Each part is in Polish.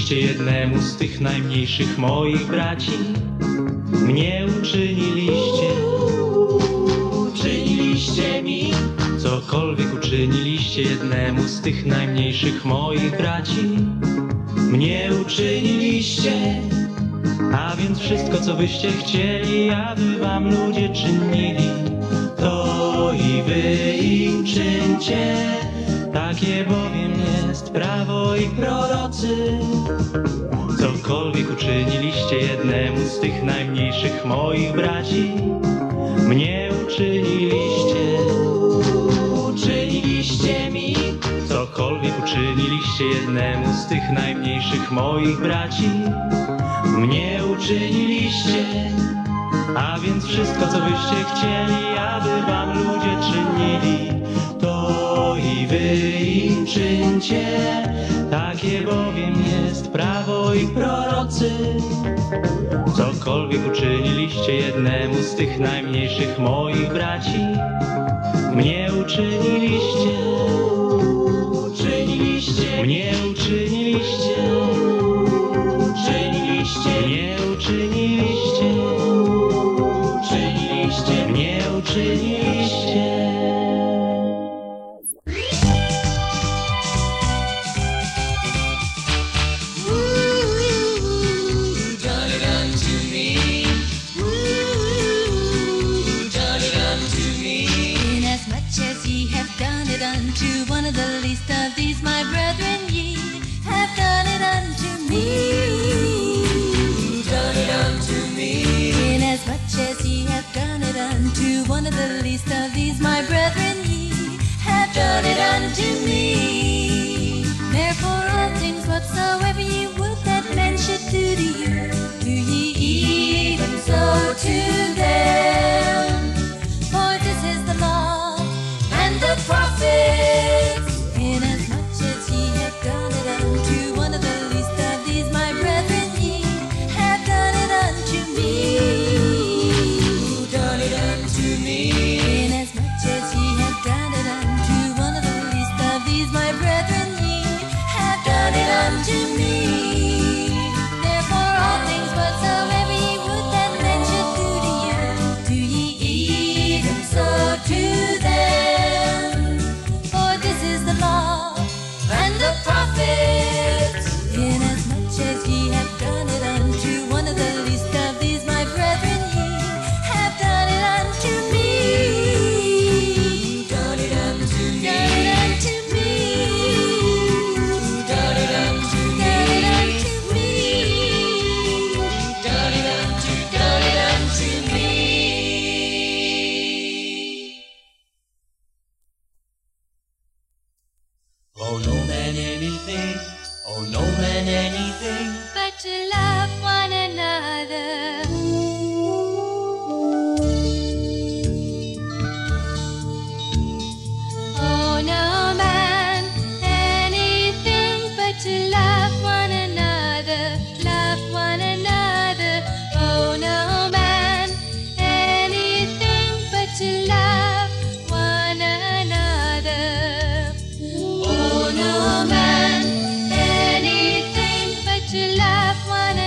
uczyniliście jednemu z tych najmniejszych moich braci, mnie uczyniliście. Uczyniliście mi, cokolwiek uczyniliście jednemu z tych najmniejszych moich braci, mnie uczyniliście. A więc wszystko, co byście chcieli, aby wam ludzie czynili, to i wy im czyńcie. Takie bowiem jest prawo i prorocy. Cokolwiek uczyniliście jednemu z tych najmniejszych moich braci, mnie uczyniliście. Uczyniliście mi, cokolwiek uczyniliście jednemu z tych najmniejszych moich braci, mnie uczyniliście. A więc wszystko, co byście chcieli, aby wam ludzie czynili, to i wy im czyńcie. Takie bowiem jest prawo i prorocy. Cokolwiek uczyniliście jednemu z tych najmniejszych moich braci, mnie uczyniliście. Uczyniliście, mnie uczyniliście. Uczyniliście, mnie uczyniliście. Uczyniliście, mnie uczyniliście. Unto one of the least of these, my brethren, ye have done it unto me. Done it unto me. Inasmuch as ye have done it unto one of the least of these, my brethren, ye have done it unto me. Therefore all things whatsoever ye would that men should do to you, do ye even so to them. For this is the law and the prophets. Inasmuch as ye have done it unto one of the least of these, my brethren, ye have done it unto me. Done it unto me. Inasmuch as ye have done it unto one of the least of these, my brethren, ye have done it unto me. Therefore all things whatsoever ye would that men should do to you, do ye even so to them. For this is the law and the prophets. Inasmuch as ye have done it unto one of the least of these, my brethren, ye have done it unto me. Done it unto me. Done it unto me. Done it unto me. Done it unto me. Done it unto me. Oh no man anything, oh no man anything, But to love one another. Oh no man anything but to love one another, love one another. Oh no man anything but to love one another. Oh no man anything but to love one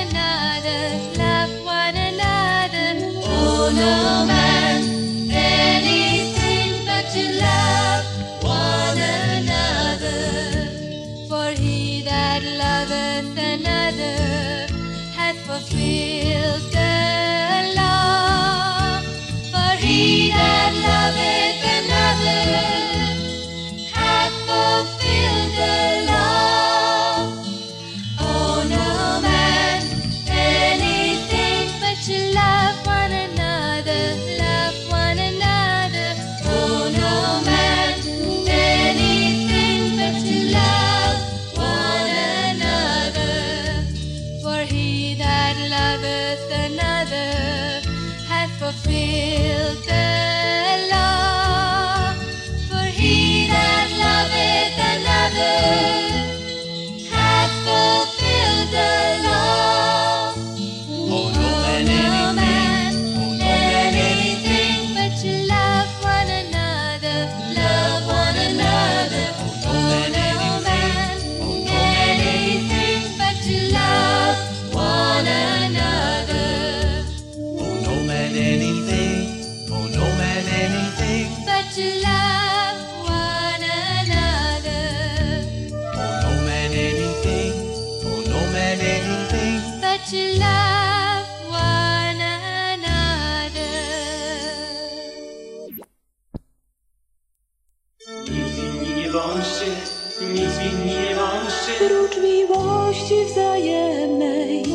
bądźcie, nic winni nie bądźcie. Prócz miłości wzajemnej.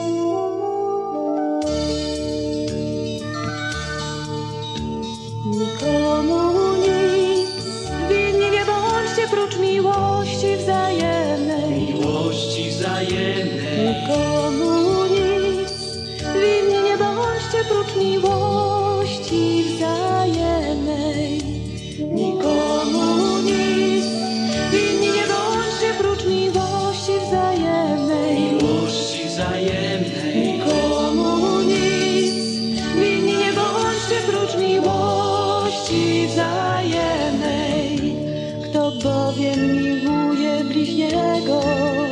Nikomu nic winni nie bądźcie, prócz miłości wzajemnej. Miłości wzajemnej. Nikomu nic winni nie bądźcie, prócz miłości wzajemnej. Nikomu nic winni nie bądźcie, prócz miłości wzajemnej. Miłości wzajemnej. Nikomu nic winni nie bądźcie, prócz miłości wzajemnej. Kto bowiem miłuje bliźniego,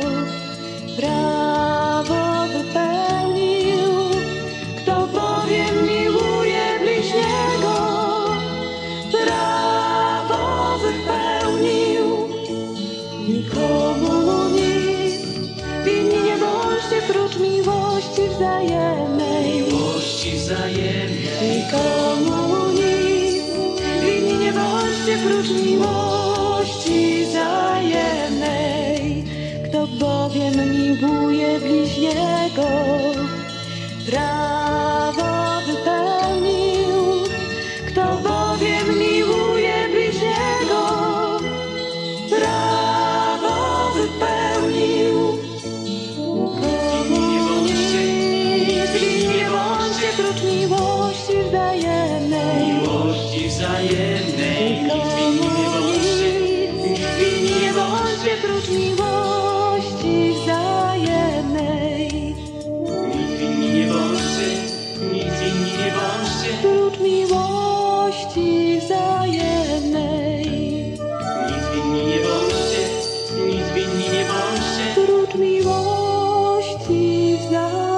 prawo wypełnił. Kto bowiem miłuje bliźniego, prawo wypełnił. Nikomu nic winni nie bądźcie, prócz miłości wzajemnej. Miłości wzajemnej. Nikomu nic winni nie bądźcie, prócz miłości wzajemnej. Kto bowiem miłuje bliźniego, prawo wypełnił. Kto bowiem miłuje bliźniego, prawo wypełnił. Nikomu nic winni nie bądźcie, prócz miłości wzajemnej. Miłości wzajemnej. Nic winni nie bądźcie. Nic winni nie bądźcie, prócz miłości wzajemnej. Nic winni nie bądźcie. Nic winni nie bądźcie. Prócz miłości wzajemnej. Nic winni nie bądźcie. Nic winni nie bądźcie. Prócz miłości wzajemnej.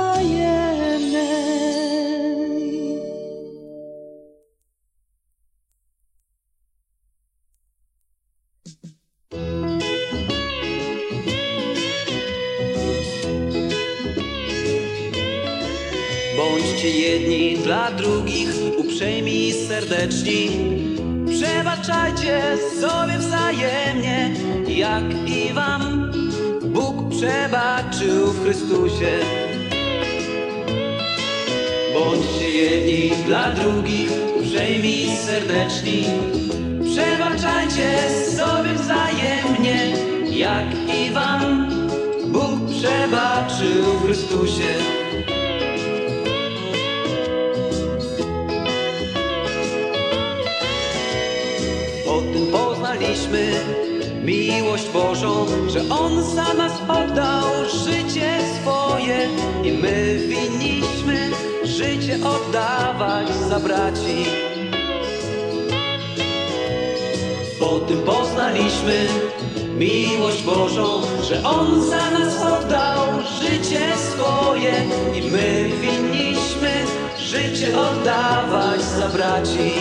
Bądźcie jedni dla drugich, uprzejmi i serdeczni. Przebaczajcie sobie wzajemnie, jak i wam Bóg przebaczył w Chrystusie. Bądźcie jedni dla drugich, uprzejmi i serdeczni. Przebaczajcie sobie wzajemnie, jak i wam Bóg przebaczył w Chrystusie. O tym poznaliśmy miłość Bożą, że On za nas oddał życie swoje i my winniśmy życie oddawać za braci. Po tym poznaliśmy miłość Bożą, że On za nas oddał życie swoje i my winniśmy życie oddawać za braci.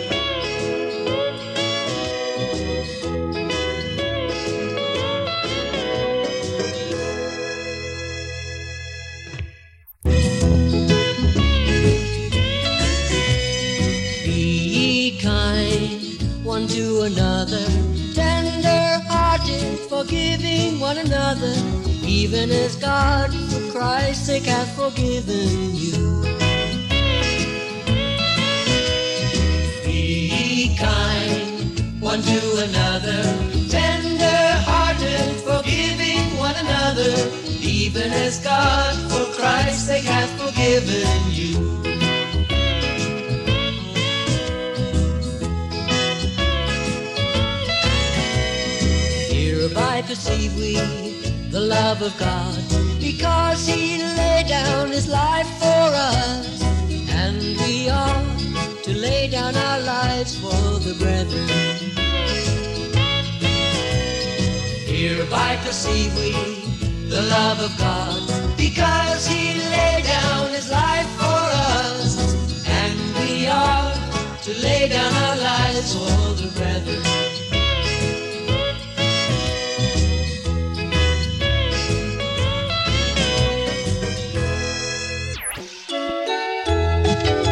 One to another, tender-hearted, forgiving one another, even as God, for Christ's sake, hath forgiven you. Be kind one to another, tender-hearted, forgiving one another, even as God, for Christ's sake, hath forgiven you. Hereby perceive we the love of God, because He laid down His life for us, and we ought to lay down our lives for the brethren. Hereby perceive we the love of God, because He laid down His life for us, and we ought to lay down our lives for the brethren.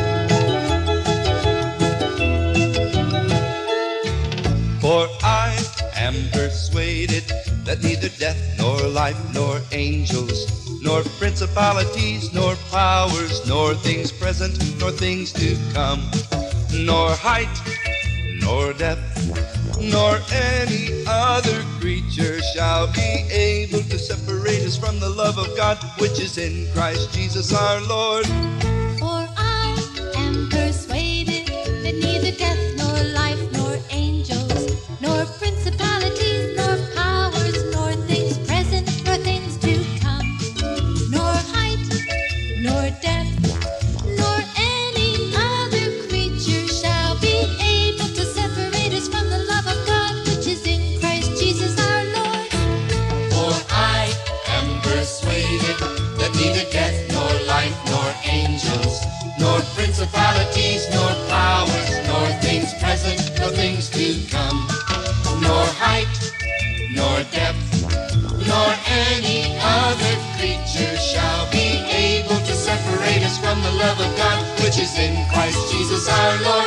For I am persuaded that neither death, nor life, nor angels, nor principalities, nor powers, nor things present, nor things to come, nor height, nor depth, nor any other creature shall be able to separate us from the love of God, which is in Christ Jesus our Lord. For I am persuaded that neither death, nor life, nor angels, nor principalities, nor powers, nor things present, nor things to come, nor height, nor depth, nor any other creature shall be able to separate us from the love of God, which is in Christ Jesus our Lord. For I am persuaded that neither death, nor life, nor angels, nor principalities, nor powers, nor things present, nor things to come, nor height, nor depth, nor any other creature shall be able to separate us from the love of God, which is in Christ Jesus our Lord.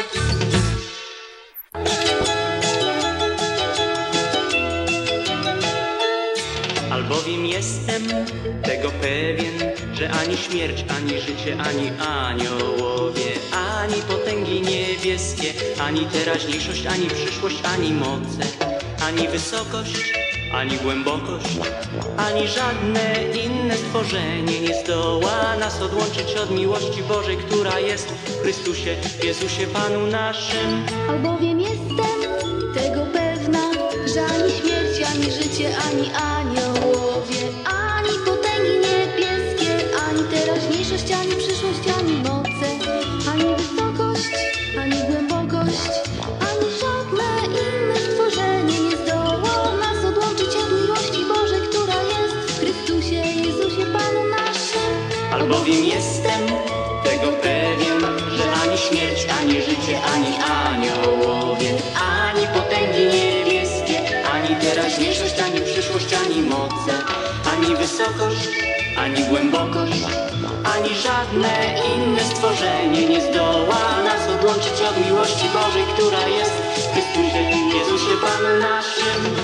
Albowiem jestem tego pewien, że ani śmierć, ani życie, ani aniołowie, ani potęgi niebieskie, ani teraźniejszość, ani przyszłość, ani moce, ani wysokość, ani głębokość, ani żadne inne stworzenie nie zdoła nas odłączyć od miłości Bożej, która jest w Chrystusie Jezusie Panu naszym. Albowiem jestem tego pewna, że ani śmierć, ani życie, ani aniołowie, ani potęgi niebieskie, ani teraźniejszość, ani przyszłość, ani moce, ani wysokość, ani głębokość, ani żadne inne stworzenie nie zdoła nas odłączyć od miłości Bożej, która jest w Chrystusie Jezusie Panu naszym. Albowiem jestem tego pewien, że ani śmierć, ani życie, ani aniołowie, ani potęgi niebieskie, ani teraźniejszość, ani przyszłość, ani moce, ani wysokość, ani głębokość, ani żadne inne stworzenie nie zdoła nas odłączyć od miłości Bożej, która jest w Chrystusie Jezusie Panu naszym.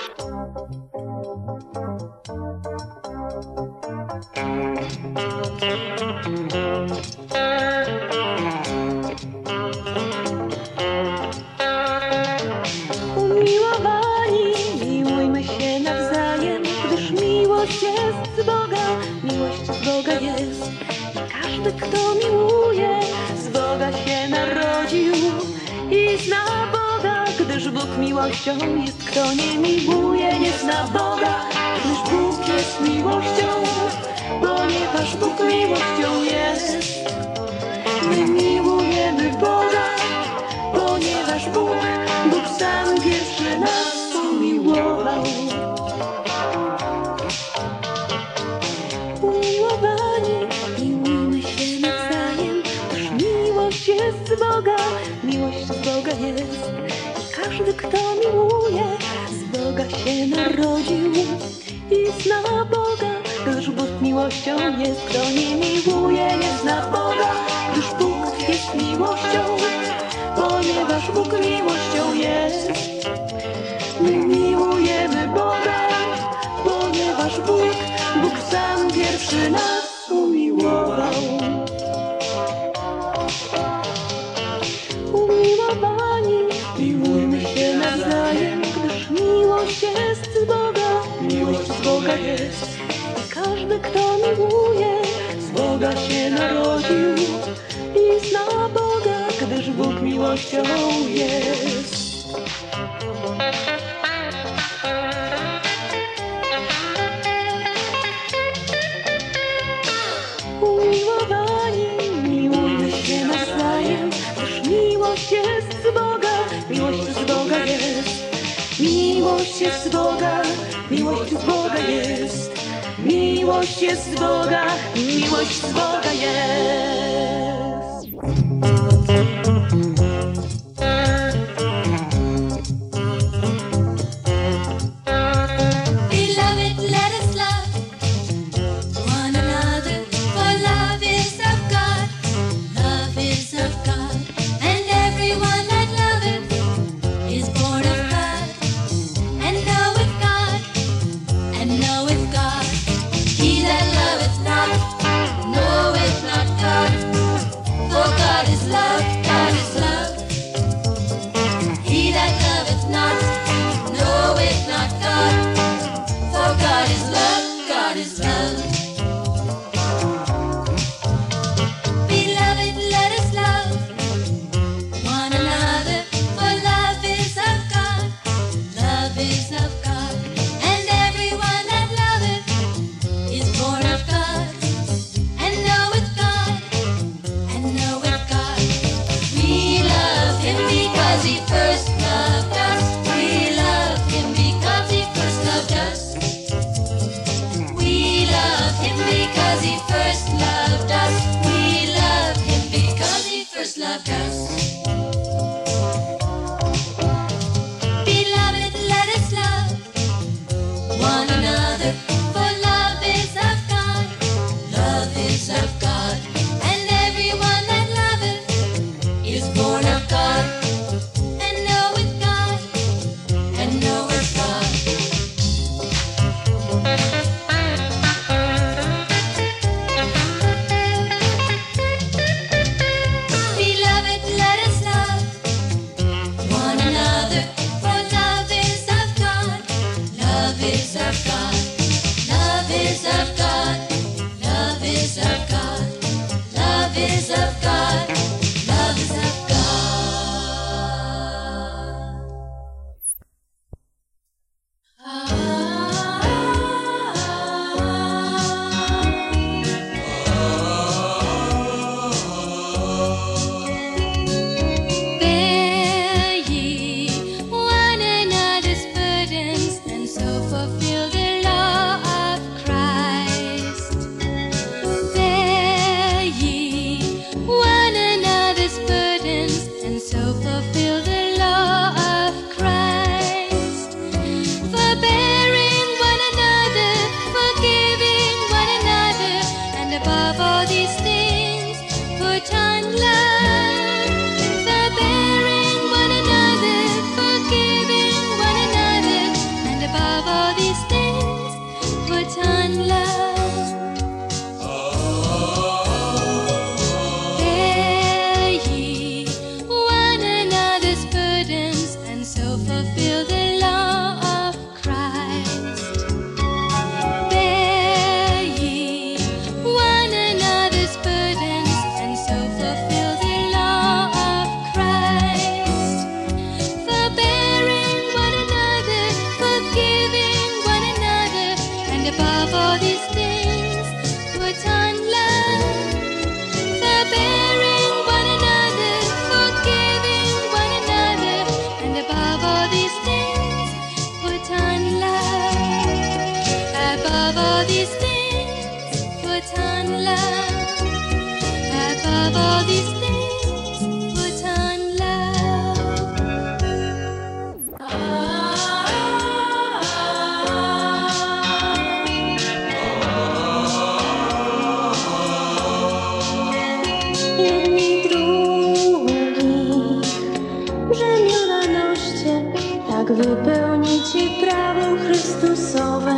Umiłowani, miłujmy się nawzajem, gdyż miłość jest z Boga, miłość z Boga jest. Każdy, kto miłuje, z Boga się narodził i zna Boga, gdyż Bóg miłością jest. Kto nie miłuje, nie zna Boga, gdyż Bóg jest miłością, ponieważ Bóg miłością jest. My miłujemy Boga, ponieważ Bóg sam pierwszy nas umiłował. Umiłowani, miłujmy się nawzajem, gdyż miłość jest z Boga, miłość z Boga jest. Każdy, kto miłuje, z Boga się narodził i zna Boga, gdyż Bóg miłością jest. Kto nie miłuje, nie zna Boga, gdyż Bóg jest miłością, ponieważ Bóg miłością jest. My miłujemy Boga, ponieważ Bóg sam pierwszy nas umiłował. Umiłowani, miłujmy się nawzajem, gdyż miłość jest z Boga, miłość z Boga jest. Każdy, kto miłuje, z Boga się narodził i zna Boga, gdyż Bóg miłością jest. Umiłowani, miłujmy się nawzajem, gdyż miłość jest z Boga, miłość z Boga jest. Miłość jest z Boga, miłość z Boga jest. Miłość jest z Boga, miłość z Boga jest. Beloved, let us love one another, for love is of God. Love is of God, and everyone that loveth is born of God love, God is love. He that loveth not, knoweth not God. For God is love, God is love. Beloved, let us love one another, for love is of God. Love is of God, and everyone that loveth is born of God, and knoweth God, and knoweth God. We love Him because He first loved us. We love Him because He first loved us. We love Him because He first loved us. We love Him because He first loved us. Beloved, let us love one another, for love is of God. Love is of God, and everyone that loveth is born of God, and knoweth God, and knoweth God. Beloved, let us love one another, for love is of God. Love is of God. Love is of God. Love is of God. Love is of God. Love is of God. Bear ye one another's burdens, and so fulfill the law of Christ. Bear ye one another's burdens, and so fulfill the law of Christ. Forbearing one another, forgiving one another, and above all these things, put on love. Forbearing one another, forgiving one another, and above all these things, put on love. Bear ye one another's burdens, and so fulfill the law of Christ. Bear ye one another's burdens, and so fulfill the law of Christ. Forbearing one another, forgiving one another, and above all these things, put on love. Forbearing one another, forgiving one another, and above all these things, put on love. Above all these things, put on love. Above all these things, put on love. Jedni drugich brzemionaście, tak wypełnicie prawo Chrystusowe.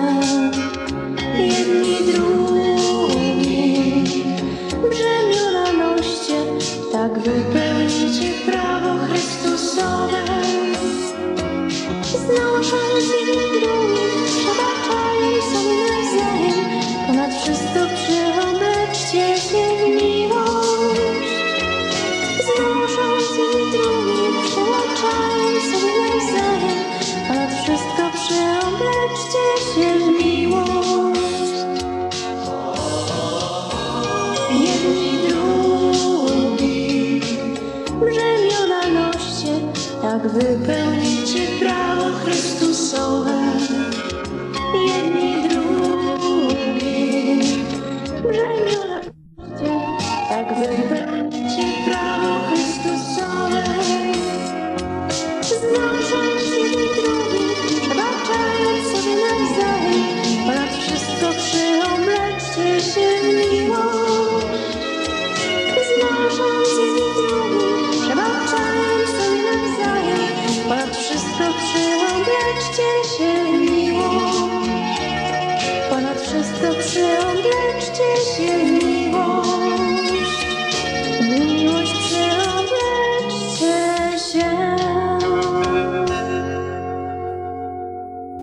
Jedni drugich brzemionaście, tak wypełnicie prawo Chrystusowe. Znosząc jedni drugich, przebaczając sobie nawzajem, ponad wszystko przeobleczcie się w miłość. Znosząc jedni drugich, przebaczając sobie nawzajem, ponad wszystko przeobleczcie się w miłość. Jedni drugich brzemionaście, tak wypełnicie prawo Chrystusowe. Jedni drugich brzemionaście, tak wypełnicie prawo Chrystusowe. Znosząc jedni drugich, przebaczając sobie nawzajem, ponad wszystko przeobleczcie się w miłość. Znosząc jedni drugich, przebaczając sobie nawzajem, ponad wszystko przeobleczcie się w miłość. Ponad wszystko przeobleczcie się w